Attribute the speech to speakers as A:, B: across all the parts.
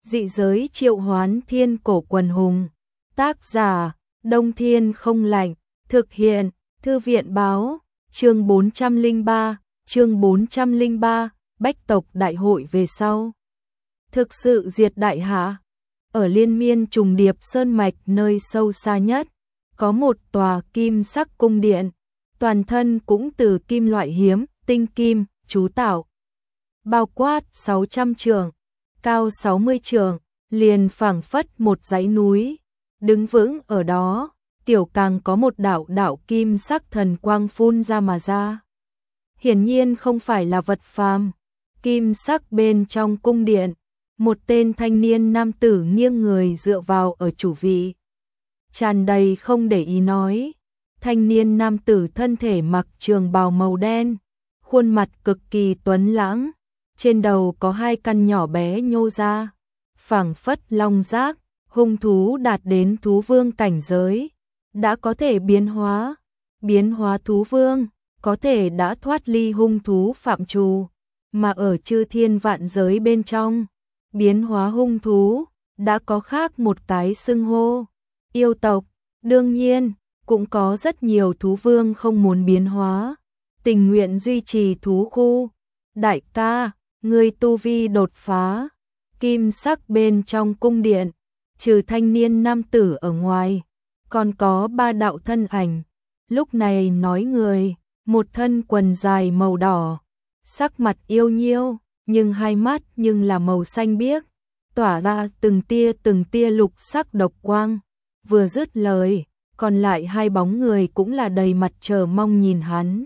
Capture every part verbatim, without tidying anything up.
A: Dị giới triệu hoán thiên cổ quần hùng. Tác giả, Đông Thiên không lạnh. Thực hiện, Thư viện báo. Chương bốn trăm lẻ ba, chương bốn trăm lẻ ba, Bách tộc đại hội về sau. Thực sự diệt đại hạ. Ở liên miên trùng điệp sơn mạch nơi sâu xa nhất, có một tòa kim sắc cung điện, toàn thân cũng từ kim loại hiếm, tinh kim, chú tạo. Bao quát sáu trăm trượng, cao sáu mươi trượng, liền phảng phất một dãy núi, đứng vững ở đó, tiểu càng có một đạo đạo kim sắc thần quang phun ra mà ra. Hiển nhiên không phải là vật phàm. Kim sắc bên trong cung điện, một tên thanh niên nam tử nghiêng người dựa vào ở chủ vị, tràn đầy không để ý nói. Thanh niên nam tử thân thể mặc trường bào màu đen, khuôn mặt cực kỳ tuấn lãng, trên đầu có hai căn nhỏ bé nhô ra, phảng phất long giác, hung thú đạt đến thú vương cảnh giới, đã có thể biến hóa. Biến hóa thú vương, có thể đã thoát ly hung thú phạm trù, mà ở chư thiên vạn giới bên trong, biến hóa hung thú, đã có khác một cái xưng hô. Yêu tộc, đương nhiên, cũng có rất nhiều thú vương không muốn biến hóa, tình nguyện duy trì thú khu. Đại ca, người tu vi đột phá. Kim sắc bên trong cung điện, trừ thanh niên nam tử ở ngoài, còn có ba đạo thân ảnh. Lúc này nói người, một thân quần dài màu đỏ, sắc mặt yêu nhiêu, nhưng hai mắt nhưng là màu xanh biếc, tỏa ra từng tia từng tia lục sắc độc quang. Vừa dứt lời, còn lại hai bóng người cũng là đầy mặt chờ mong nhìn hắn.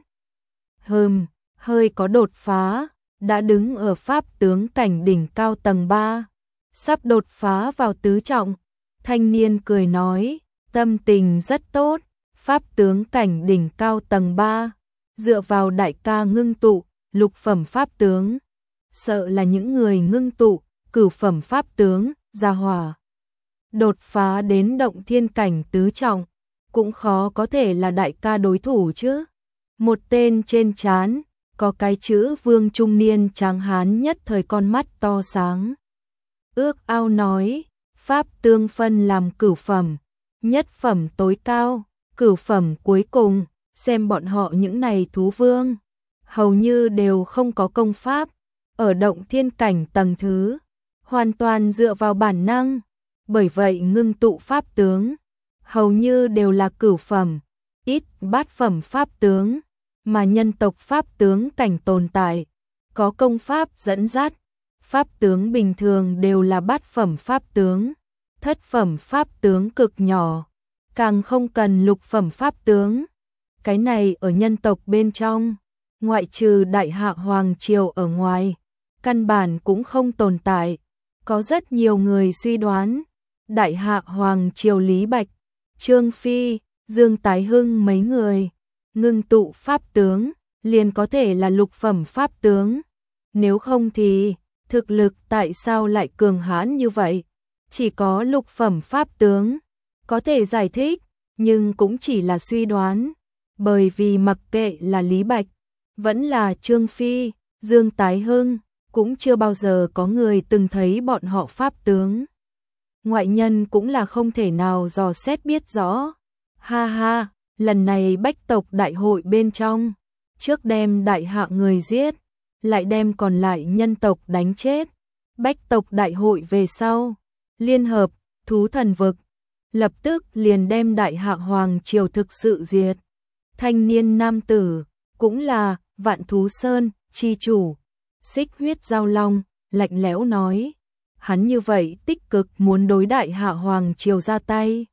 A: Hừm, hơi có đột phá, đã đứng ở pháp tướng cảnh đỉnh cao tầng ba, sắp đột phá vào tứ trọng. Thanh niên cười nói, tâm tình rất tốt. Pháp tướng cảnh đỉnh cao tầng ba, dựa vào đại ca ngưng tụ, lục phẩm pháp tướng. Sợ là những người ngưng tụ, cửu phẩm pháp tướng, gia hỏa. Đột phá đến động thiên cảnh tứ trọng, cũng khó có thể là đại ca đối thủ chứ. Một tên trên trán, có cái chữ vương trung niên tráng hán nhất thời con mắt to sáng. Ước ao nói, pháp tương phân làm cửu phẩm, nhất phẩm tối cao, cửu phẩm cuối cùng, xem bọn họ những này thú vương, hầu như đều không có công pháp, ở động thiên cảnh tầng thứ, hoàn toàn dựa vào bản năng, bởi vậy ngưng tụ pháp tướng, hầu như đều là cửu phẩm, ít bát phẩm pháp tướng, mà nhân tộc pháp tướng cảnh tồn tại, có công pháp dẫn dắt, pháp tướng bình thường đều là bát phẩm pháp tướng, thất phẩm pháp tướng cực nhỏ, càng không cần lục phẩm pháp tướng. Cái này ở nhân tộc bên trong, ngoại trừ đại hạ hoàng triều ở ngoài, căn bản cũng không tồn tại. Có rất nhiều người suy đoán, đại hạ hoàng triều Lý Bạch, Trương Phi, Dương Tái Hưng mấy người, ngưng tụ pháp tướng, liền có thể là lục phẩm pháp tướng. Nếu không thì, thực lực tại sao lại cường hãn như vậy? Chỉ có lục phẩm pháp tướng, có thể giải thích, nhưng cũng chỉ là suy đoán, bởi vì mặc kệ là Lý Bạch, vẫn là Trương Phi, Dương Tái Hưng, cũng chưa bao giờ có người từng thấy bọn họ pháp tướng. Ngoại nhân cũng là không thể nào dò xét biết rõ. Ha ha, lần này bách tộc đại hội bên trong, trước đem đại hạ người giết, lại đem còn lại nhân tộc đánh chết. Bách tộc đại hội về sau, liên hợp, thú thần vực, lập tức liền đem đại hạ hoàng triều thực sự diệt. Thanh niên nam tử, cũng là Vạn Thú Sơn, chi chủ, Xích Huyết Giao Long, lạnh lẽo nói. Hắn như vậy tích cực muốn đối đại hạ hoàng triều ra tay.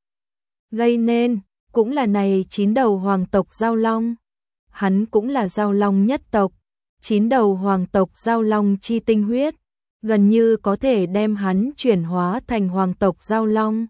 A: Gây nên, cũng là này chín đầu hoàng tộc Giao Long. Hắn cũng là Giao Long nhất tộc, chín đầu hoàng tộc Giao Long chi tinh huyết, gần như có thể đem hắn chuyển hóa thành hoàng tộc Giao Long.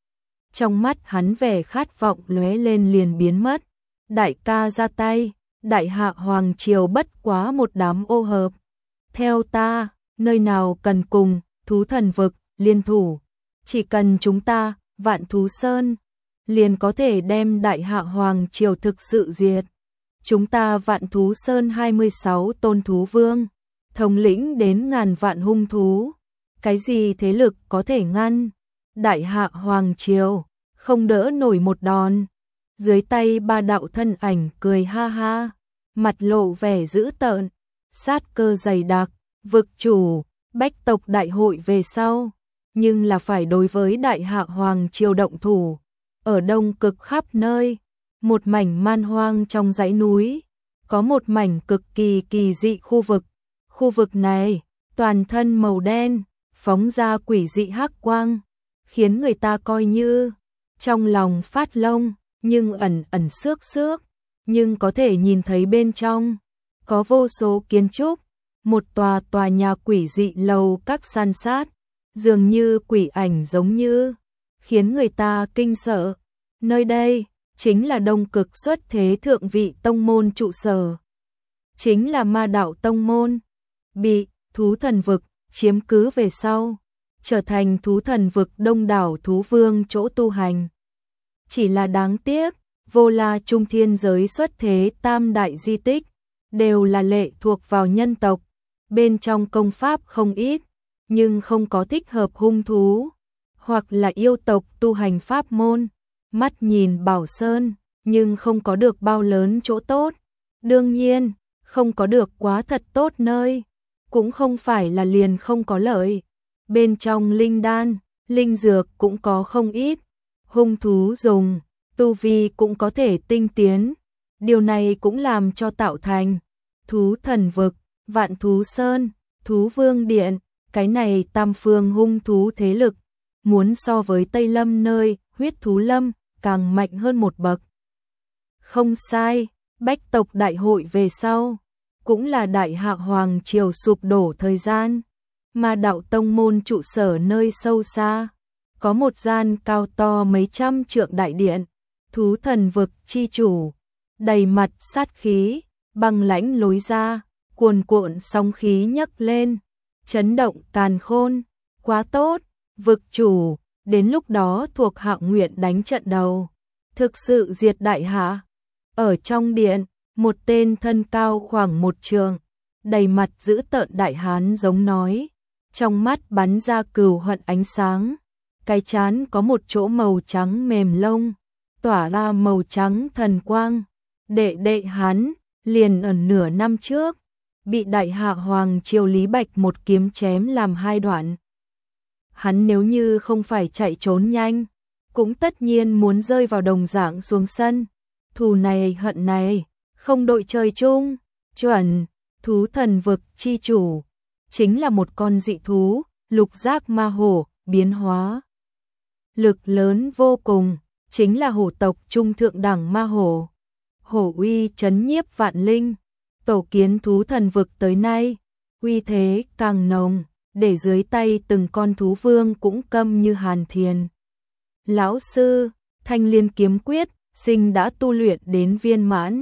A: Trong mắt hắn vẻ khát vọng lóe lên liền biến mất. Đại ca ra tay, đại hạ hoàng triều bất quá một đám ô hợp. Theo ta, nơi nào cần cùng thú thần vực liên thủ, chỉ cần chúng ta, Vạn Thú Sơn, liền có thể đem đại hạ hoàng triều thực sự diệt. Chúng ta Vạn Thú Sơn hai mươi sáu tôn thú vương, thống lĩnh đến ngàn vạn hung thú, cái gì thế lực có thể ngăn? Đại hạ Hoàng Triều, không đỡ nổi một đòn. Dưới tay ba đạo thân ảnh cười ha ha, mặt lộ vẻ dữ tợn, sát cơ dày đặc, vực chủ, bách tộc đại hội về sau, nhưng là phải đối với Đại hạ Hoàng Triều động thủ. Ở đông cực khắp nơi, một mảnh man hoang trong dãy núi, có một mảnh cực kỳ kỳ dị khu vực. Khu vực này, toàn thân màu đen, phóng ra quỷ dị hắc quang, khiến người ta coi như trong lòng phát lông, nhưng ẩn ẩn xước xước, nhưng có thể nhìn thấy bên trong có vô số kiến trúc, một tòa tòa nhà quỷ dị lầu các san sát, dường như quỷ ảnh giống như, khiến người ta kinh sợ. Nơi đây chính là đông cực xuất thế thượng vị tông môn trụ sở, chính là Ma Đạo tông môn, bị thú thần vực chiếm cứ về sau, trở thành thú thần vực đông đảo thú vương chỗ tu hành. Chỉ là đáng tiếc, Vô La Trung Thiên giới xuất thế tam đại di tích, đều là lệ thuộc vào nhân tộc, bên trong công pháp không ít, nhưng không có thích hợp hung thú, hoặc là yêu tộc tu hành pháp môn. Mắt nhìn Bảo Sơn, nhưng không có được bao lớn chỗ tốt. Đương nhiên, không có được quá thật tốt nơi, cũng không phải là liền không có lợi. Bên trong linh đan, linh dược cũng có không ít, hung thú dùng, tu vi cũng có thể tinh tiến. Điều này cũng làm cho tạo thành thú thần vực, vạn thú sơn, thú vương điện, cái này tam phương hung thú thế lực, muốn so với Tây Lâm nơi huyết thú lâm, càng mạnh hơn một bậc. Không sai, bách tộc đại hội về sau, cũng là Đại hạ Hoàng Triều sụp đổ thời gian. Ma Đạo tông môn trụ sở nơi sâu xa, có một gian cao to mấy trăm trượng đại điện, thú thần vực chi chủ, đầy mặt sát khí, băng lãnh lối ra, cuồn cuộn sóng khí nhấc lên, chấn động càn khôn, quá tốt, vực chủ, đến lúc đó thuộc Hạ nguyện đánh trận đầu, thực sự diệt Đại hạ. Ở trong điện, một tên thân cao khoảng một trượng, đầy mặt dữ tợn đại hán giống nói, trong mắt bắn ra cừu hận ánh sáng, cái trán có một chỗ màu trắng mềm lông, tỏa ra màu trắng thần quang. Đệ đệ hắn, liền ở nửa năm trước, bị Đại hạ Hoàng Triều Lý Bạch một kiếm chém làm hai đoạn. Hắn nếu như không phải chạy trốn nhanh, cũng tất nhiên muốn rơi vào đồng dạng xuống sân. Thù này hận này, không đội trời chung, chuẩn, thú thần vực chi chủ, chính là một con dị thú, lục giác ma hổ, biến hóa. Lực lớn vô cùng, chính là hổ tộc trung thượng đẳng ma hổ. Hổ uy chấn nhiếp vạn linh, tổ kiến thú thần vực tới nay, uy thế càng nồng, để dưới tay từng con thú vương cũng câm như hàn thiền. Lão sư, Thanh Liên kiếm quyết, sinh đã tu luyện đến viên mãn.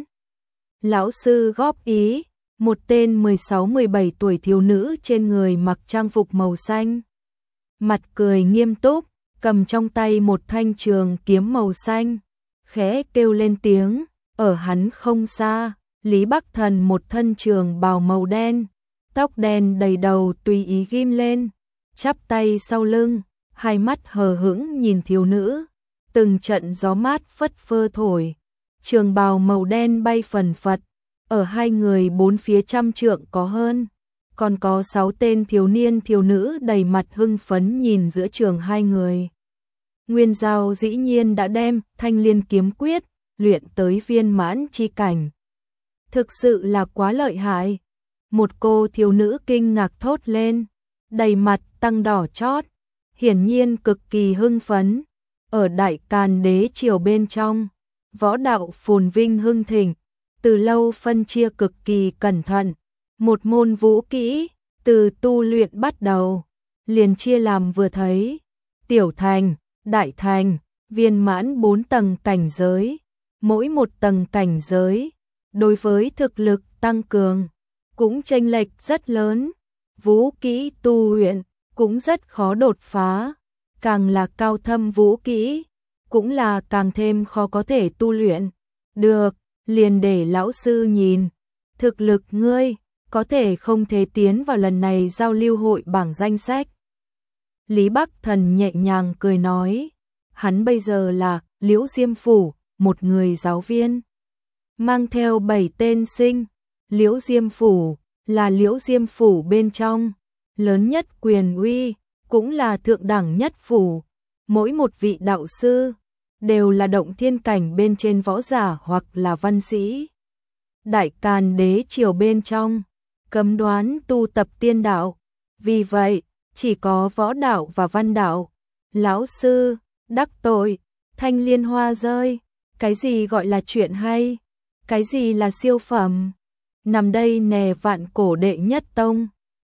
A: Lão sư góp ý, một tên mười sáu mười bảy tuổi thiếu nữ trên người mặc trang phục màu xanh. Mặt cười nghiêm túc, cầm trong tay một thanh trường kiếm màu xanh, khẽ kêu lên tiếng, ở hắn không xa, Lý Bắc Thần một thân trường bào màu đen, tóc đen đầy đầu tùy ý ghim lên, chắp tay sau lưng, hai mắt hờ hững nhìn thiếu nữ, từng trận gió mát phất phơ thổi, trường bào màu đen bay phần phật, ở hai người bốn phía trăm trượng có hơn, còn có sáu tên thiếu niên thiếu nữ đầy mặt hưng phấn nhìn giữa trường hai người. Nguyên Giao dĩ nhiên đã đem Thanh Liên kiếm quyết luyện tới viên mãn chi cảnh. Thực sự là quá lợi hại. Một cô thiếu nữ kinh ngạc thốt lên, đầy mặt tăng đỏ chót, hiển nhiên cực kỳ hưng phấn. Ở Đại Càn Đế triều bên trong, võ đạo phồn vinh hưng thịnh, từ lâu phân chia cực kỳ cẩn thận. Một môn vũ kỹ, từ tu luyện bắt đầu, liền chia làm vừa thấy, tiểu thành, đại thành, viên mãn bốn tầng cảnh giới. Mỗi một tầng cảnh giới, đối với thực lực tăng cường, cũng chênh lệch rất lớn. Vũ kỹ tu luyện, cũng rất khó đột phá. Càng là cao thâm vũ kỹ, cũng là càng thêm khó có thể tu luyện. Được, liền để lão sư nhìn. Thực lực ngươi, có thể không thể tiến vào lần này giao lưu hội bảng danh sách. Lý Bắc Thần nhẹ nhàng cười nói, hắn bây giờ là Liễu Diêm Phủ, một người giáo viên. Mang theo bảy tên sinh, Liễu Diêm Phủ là Liễu Diêm Phủ bên trong, lớn nhất quyền uy, cũng là thượng đẳng nhất phủ. Mỗi một vị đạo sư đều là động thiên cảnh bên trên võ giả hoặc là văn sĩ. Đại Càn đế triều bên trong, cấm đoán tu tập tiên đạo, vì vậy chỉ có võ đạo và văn đạo. Lão sư, đắc tội, thanh liên hoa rơi, cái gì gọi là chuyện hay, cái gì là siêu phẩm. Nằm đây nè vạn cổ đệ nhất tông,